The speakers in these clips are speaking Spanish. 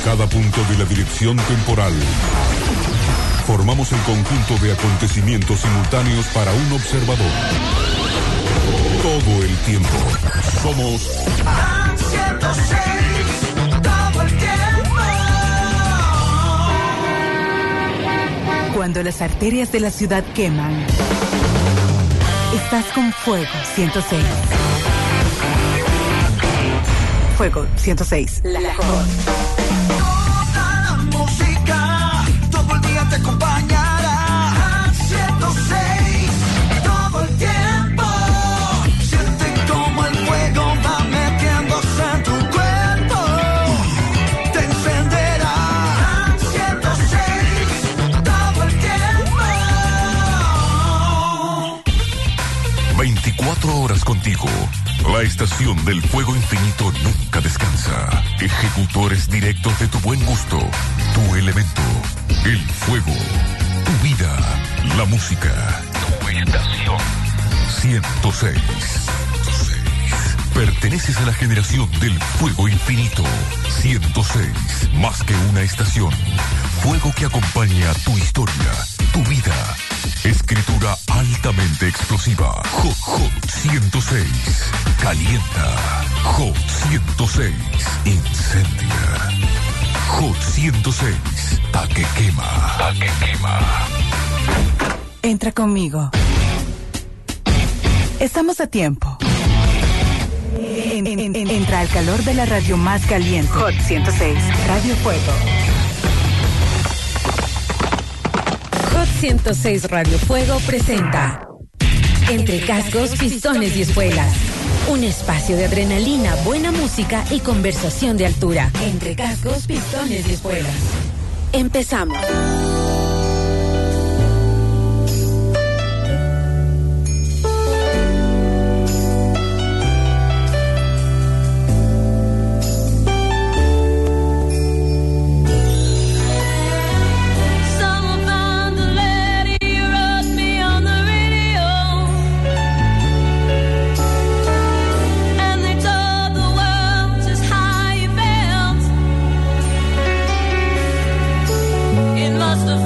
cada punto de la dirección temporal. Formamos el conjunto de acontecimientos simultáneos para un observador. Todo el tiempo. Somos 106, todo el tiempo. Cuando las arterias de la ciudad queman, estás con Fuego 106. Fuego 106. La mejor. Toda la música, todo el día te acompañará. 106, todo el tiempo. Siente como el fuego va metiéndose en tu cuerpo. Te encenderá. 106, todo el tiempo. 24 horas contigo. La estación del fuego infinito nunca descansa. Ejecutores directos de tu buen gusto. Tu elemento. El fuego. Tu vida. La música. Tu estación. 106. Perteneces a la generación del fuego infinito. 106. Más que una estación. Fuego que acompaña tu historia. Tu vida. Escritura altamente explosiva. Hot, Hot 106. Calienta. Hot 106. Incendia. Hot 106. Ta que quema. Ta que quema. Entra conmigo. Estamos a tiempo. Entra al calor de la radio más caliente. Hot 106. Radio Fuego. Hot 106 Radio Fuego presenta Entre Cascos, Pistones y Espuelas. Un espacio de adrenalina, buena música y conversación de altura. Entre Cascos, Pistones y Espuelas. Empezamos. Must have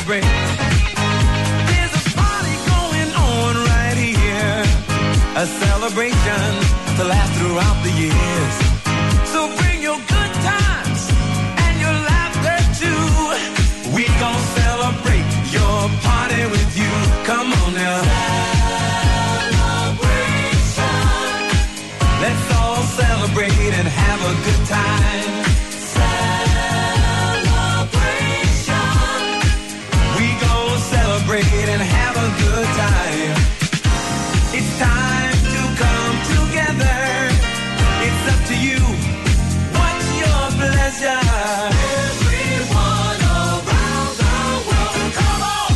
celebrate. There's a party going on right here, a celebration to last throughout the years. So bring your good times and your laughter too. We gon' celebrate your party with you. Come on now. Celebration. Let's all celebrate and have a good time. Celebration. We gon' celebrate and have a good time. It's time to come together. It's up to you. What's your pleasure? Everyone around the world, come on.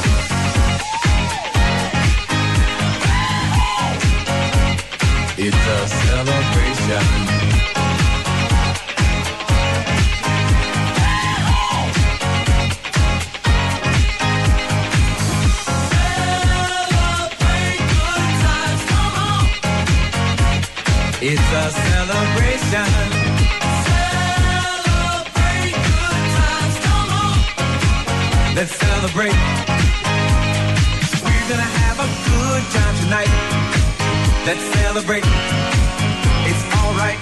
It's a celebration. It's a celebration. Celebrate good times, come on. Let's celebrate. We're gonna have a good time tonight. Let's celebrate. It's alright.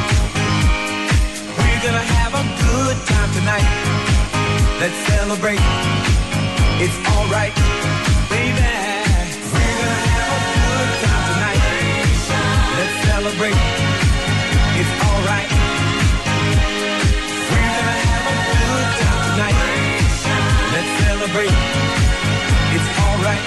We're gonna have a good time tonight. Let's celebrate. It's alright, baby. We're gonna have a good time tonight. Let's celebrate. It's alright. We're gonna have a good time tonight. Let's celebrate. It's alright.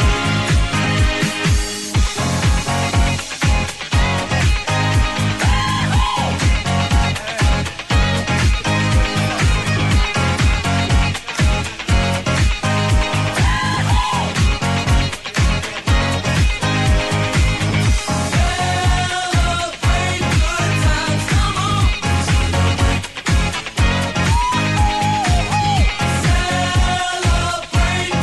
Celebrate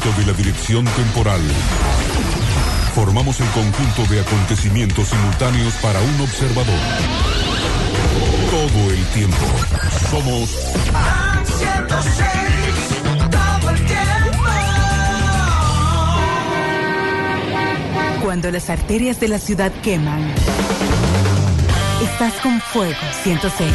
oculto de la dirección temporal. Formamos el conjunto de acontecimientos simultáneos para un observador. Todo el tiempo. Somos 106, todo el tiempo. Cuando las arterias de la ciudad queman, estás con Fuego 106.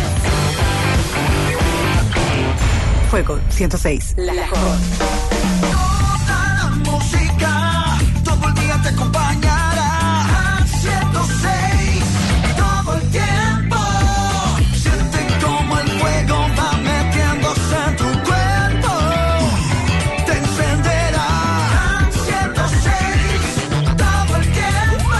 Fuego 106. La mejor. Toda la música, todo el día te acompañará. 106, todo el tiempo. Siente como el fuego va metiéndose en tu cuerpo. Te encenderá. 106, todo el tiempo.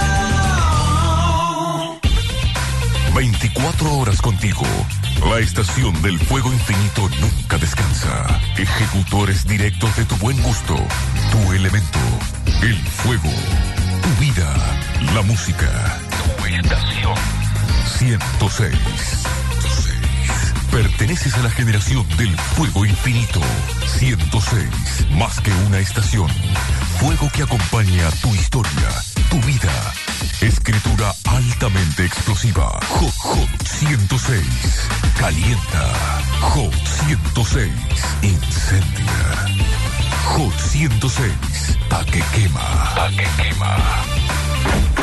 24 horas contigo. La estación del fuego infinito nunca descansa. Ejecutores directos de tu buen gusto. Tu elemento. El fuego. Tu vida. La música. Tu estación. 106. Perteneces a la generación del fuego infinito. 106. Más que una estación. Fuego que acompaña tu historia. Tu vida. Escritura altamente explosiva. Hot 106. Calienta. Hot 106. Incendia. Hot 106. Pa' que quema. Pa' que quema.